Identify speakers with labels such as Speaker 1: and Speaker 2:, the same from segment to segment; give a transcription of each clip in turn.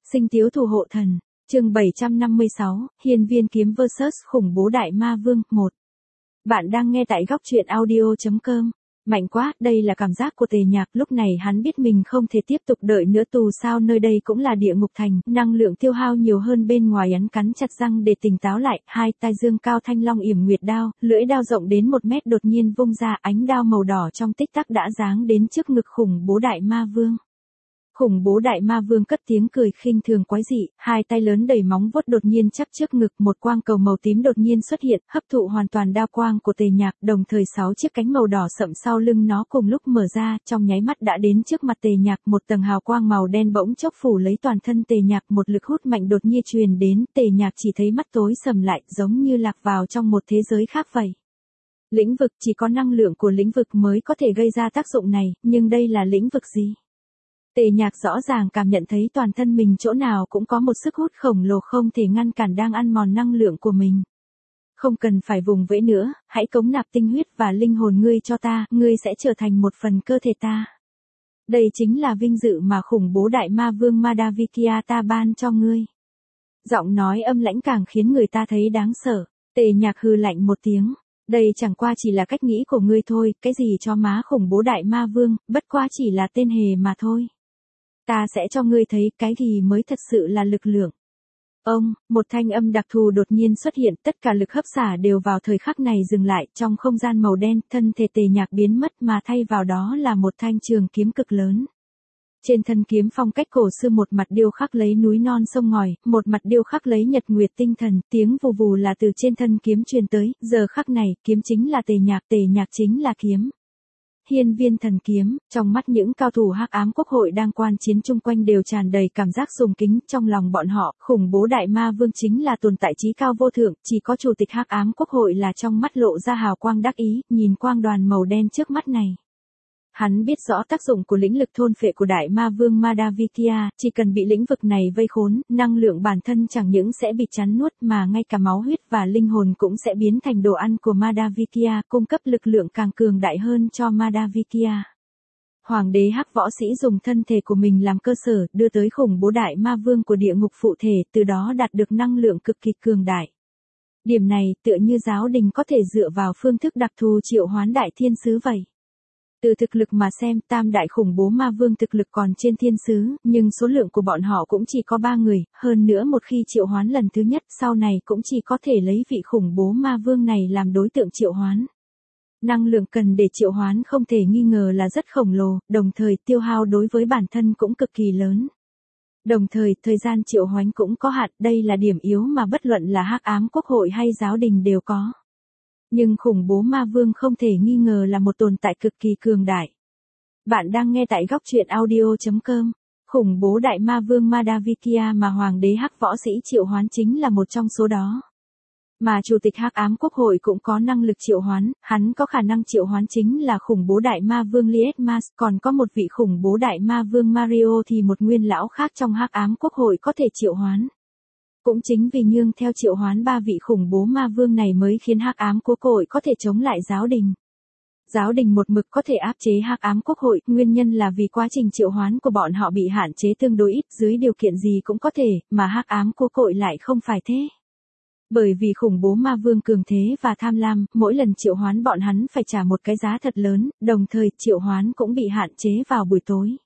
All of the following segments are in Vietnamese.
Speaker 1: Sinh tiếu thủ hộ thần, chương 756, Hiên viên kiếm vs khủng bố đại ma vương, 1. Bạn đang nghe tại góc truyện audio.com. Mạnh quá, đây là cảm giác của Tề Nhạc, lúc này hắn biết mình không thể tiếp tục đợi nữa, dù sao nơi đây cũng là địa ngục thành, năng lượng tiêu hao nhiều hơn bên ngoài. Hắn cắn chặt răng để tỉnh táo lại, hai tay dương cao thanh long yểm nguyệt đao, lưỡi đao rộng đến 1 mét đột nhiên vung ra, ánh đao màu đỏ trong tích tắc đã giáng đến trước ngực khủng bố đại ma vương. Khủng bố đại ma vương cất tiếng cười khinh thường quái dị, hai tay lớn đầy móng vuốt đột nhiên chắp trước ngực, một quang cầu màu tím đột nhiên xuất hiện, hấp thụ hoàn toàn đao quang của Tề Nhạc, đồng thời 6 chiếc cánh màu đỏ sậm sau lưng nó cùng lúc mở ra, trong nháy mắt đã đến trước mặt Tề Nhạc, một tầng hào quang màu đen bỗng chốc phủ lấy toàn thân Tề Nhạc, một lực hút mạnh đột nhiên truyền đến, Tề Nhạc chỉ thấy mắt tối sầm lại, giống như lạc vào trong một thế giới khác vậy. Lĩnh vực, chỉ có năng lượng của lĩnh vực mới có thể gây ra tác dụng này, nhưng đây là lĩnh vực gì? Tề Nhạc rõ ràng cảm nhận thấy toàn thân mình chỗ nào cũng có một sức hút khổng lồ không thể ngăn cản đang ăn mòn năng lượng của mình. Không cần phải vùng vẫy nữa, hãy cống nạp tinh huyết và linh hồn ngươi cho ta, ngươi sẽ trở thành một phần cơ thể ta. Đây chính là vinh dự mà khủng bố đại ma vương Madhavikya ta ban cho ngươi. Giọng nói âm lãnh càng khiến người ta thấy đáng sợ. Tề Nhạc hừ lạnh một tiếng. Đây chẳng qua chỉ là cách nghĩ của ngươi thôi, cái gì cho má khủng bố đại ma vương, bất qua chỉ là tên hề mà thôi. Ta sẽ cho ngươi thấy cái gì mới thật sự là lực lượng. Một thanh âm đặc thù đột nhiên xuất hiện, tất cả lực hấp xả đều vào thời khắc này dừng lại, trong không gian màu đen, thân thể Tề Nhạc biến mất mà thay vào đó là một thanh trường kiếm cực lớn. Trên thân kiếm phong cách cổ xưa, một mặt điêu khắc lấy núi non sông ngòi, một mặt điêu khắc lấy nhật nguyệt tinh thần, tiếng vù vù là từ trên thân kiếm truyền tới, giờ khắc này, kiếm chính là Tề Nhạc chính là kiếm. Hiên viên thần kiếm, trong mắt những cao thủ Hắc Ám Quốc hội đang quan chiến chung quanh đều tràn đầy cảm giác sùng kính, trong lòng bọn họ, khủng bố đại ma vương chính là tồn tại chí cao vô thượng, chỉ có chủ tịch Hắc Ám Quốc hội là trong mắt lộ ra hào quang đắc ý, nhìn quang đoàn màu đen trước mắt này. Hắn biết rõ tác dụng của lĩnh lực thôn phệ của đại ma vương Madhavikya, chỉ cần bị lĩnh vực này vây khốn, năng lượng bản thân chẳng những sẽ bị chắn nuốt mà ngay cả máu huyết và linh hồn cũng sẽ biến thành đồ ăn của Madhavikya, cung cấp lực lượng càng cường đại hơn cho Madhavikya. Hoàng đế Hắc võ sĩ dùng thân thể của mình làm cơ sở, đưa tới khủng bố đại ma vương của địa ngục phụ thể, từ đó đạt được năng lượng cực kỳ cường đại. Điểm này, tựa như giáo đình có thể dựa vào phương thức đặc thù triệu hoán đại thiên sứ vậy. Từ thực lực mà xem, tam đại khủng bố ma vương thực lực còn trên thiên sứ, nhưng số lượng của bọn họ cũng chỉ có 3 người, hơn nữa một khi triệu hoán lần thứ nhất, sau này cũng chỉ có thể lấy vị khủng bố ma vương này làm đối tượng triệu hoán. Năng lượng cần để triệu hoán không thể nghi ngờ là rất khổng lồ, đồng thời tiêu hao đối với bản thân cũng cực kỳ lớn. Đồng thời, thời gian triệu hoán cũng có hạn, đây là điểm yếu mà bất luận là Hắc Ám Quốc hội hay giáo đình đều có. Nhưng khủng bố ma vương không thể nghi ngờ là một tồn tại cực kỳ cường đại. Bạn đang nghe tại góc truyện audio.com. Khủng bố đại ma vương Madhavikya mà hoàng đế Hắc võ sĩ triệu hoán chính là một trong số đó. Mà chủ tịch Hắc Ám Quốc hội cũng có năng lực triệu hoán, hắn có khả năng triệu hoán chính là khủng bố đại ma vương Lietmas, còn có một vị khủng bố đại ma vương Mario thì một nguyên lão khác trong Hắc Ám Quốc hội có thể triệu hoán. Cũng chính vì nương theo triệu hoán 3 vị khủng bố ma vương này mới khiến Hắc Ám Quốc hội có thể chống lại giáo đình. Giáo đình một mực có thể áp chế Hắc Ám Quốc hội, nguyên nhân là vì quá trình triệu hoán của bọn họ bị hạn chế tương đối ít, dưới điều kiện gì cũng có thể, mà Hắc Ám Quốc hội lại không phải thế. Bởi vì khủng bố ma vương cường thế và tham lam, mỗi lần triệu hoán bọn hắn phải trả một cái giá thật lớn, đồng thời triệu hoán cũng bị hạn chế vào buổi tối.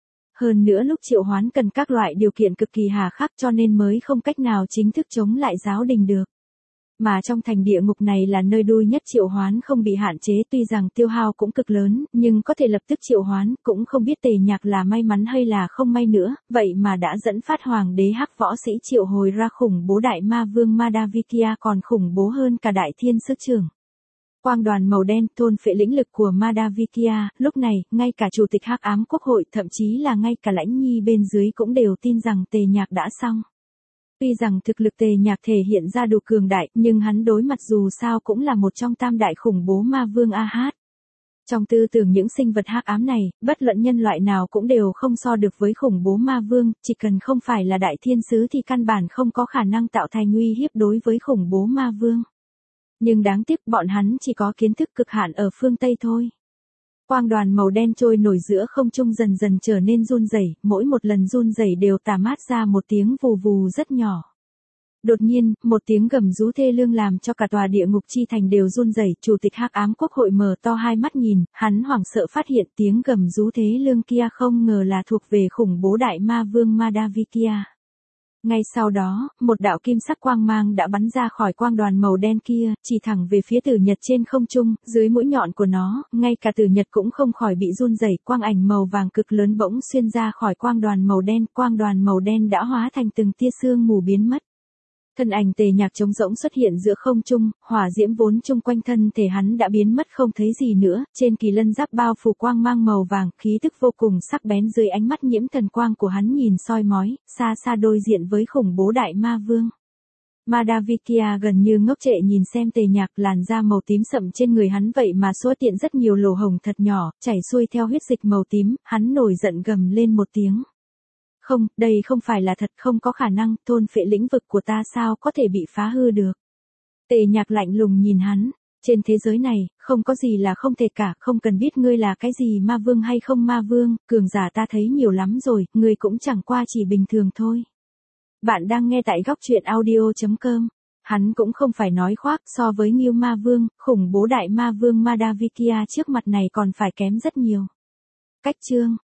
Speaker 1: Hơn nữa lúc triệu hoán cần các loại điều kiện cực kỳ hà khắc cho nên mới không cách nào chính thức chống lại giáo đình được. Mà trong thành địa ngục này là nơi đuôi nhất triệu hoán không bị hạn chế, tuy rằng tiêu hao cũng cực lớn, nhưng có thể lập tức triệu hoán, cũng không biết Tề Nhạc là may mắn hay là không may nữa, vậy mà đã dẫn phát hoàng đế Hắc võ sĩ triệu hồi ra khủng bố đại ma vương Madhavikya còn khủng bố hơn cả đại thiên sứ trưởng. Quang đoàn màu đen thôn phệ lĩnh lực của Madhavikya, lúc này, ngay cả chủ tịch Hắc Ám Quốc hội, thậm chí là ngay cả lãnh nhi bên dưới cũng đều tin rằng Tề Nhạc đã xong. Tuy rằng thực lực Tề Nhạc thể hiện ra đủ cường đại, nhưng hắn đối mặt dù sao cũng là một trong tam đại khủng bố ma vương Ahad. Trong tư tưởng những sinh vật hắc ám này, bất luận nhân loại nào cũng đều không so được với khủng bố ma vương, chỉ cần không phải là đại thiên sứ thì căn bản không có khả năng tạo thành uy hiếp đối với khủng bố ma vương. Nhưng đáng tiếc bọn hắn chỉ có kiến thức cực hạn ở phương Tây thôi. Quang đoàn màu đen trôi nổi giữa không trung dần dần trở nên run rẩy, mỗi một lần run rẩy đều tà mát ra một tiếng vù vù rất nhỏ. Đột nhiên, một tiếng gầm rú thê lương làm cho cả tòa địa ngục chi thành đều run rẩy. Chủ tịch Hắc Ám Quốc hội mở to hai mắt nhìn, hắn hoảng sợ phát hiện tiếng gầm rú thê lương kia không ngờ là thuộc về khủng bố đại ma vương Madavikia. Ngay sau đó, một đạo kim sắc quang mang đã bắn ra khỏi quang đoàn màu đen kia, chỉ thẳng về phía Tử Nhật trên không trung. Dưới mũi nhọn của nó, ngay cả Tử Nhật cũng không khỏi bị run rẩy. Quang ảnh màu vàng cực lớn bỗng xuyên ra khỏi quang đoàn màu đen đã hóa thành từng tia sương mù biến mất. Thân ảnh Tề Nhạc trống rỗng xuất hiện giữa không trung, hỏa diễm vốn chung quanh thân thể hắn đã biến mất không thấy gì nữa, trên kỳ lân giáp bao phủ quang mang màu vàng, khí tức vô cùng sắc bén dưới ánh mắt nhiễm thần quang của hắn nhìn soi mói, xa xa đối diện với khủng bố đại ma vương. Madavikia gần như ngốc trệ nhìn xem Tề Nhạc, làn da màu tím sậm trên người hắn vậy mà xuất hiện rất nhiều lỗ hổng thật nhỏ, chảy xuôi theo huyết dịch màu tím, hắn nổi giận gầm lên một tiếng. Không, đây không phải là thật, không có khả năng, thôn phệ lĩnh vực của ta sao có thể bị phá hư được. Tề Nhạc lạnh lùng nhìn hắn, trên thế giới này, không có gì là không thể cả, không cần biết ngươi là cái gì ma vương hay không ma vương, cường giả ta thấy nhiều lắm rồi, ngươi cũng chẳng qua chỉ bình thường thôi. Bạn đang nghe tại góc truyện audio.com. Hắn cũng không phải nói khoác, so với Ngưu Ma Vương, khủng bố đại ma vương Madavikia trước mặt này còn phải kém rất nhiều. Cách chương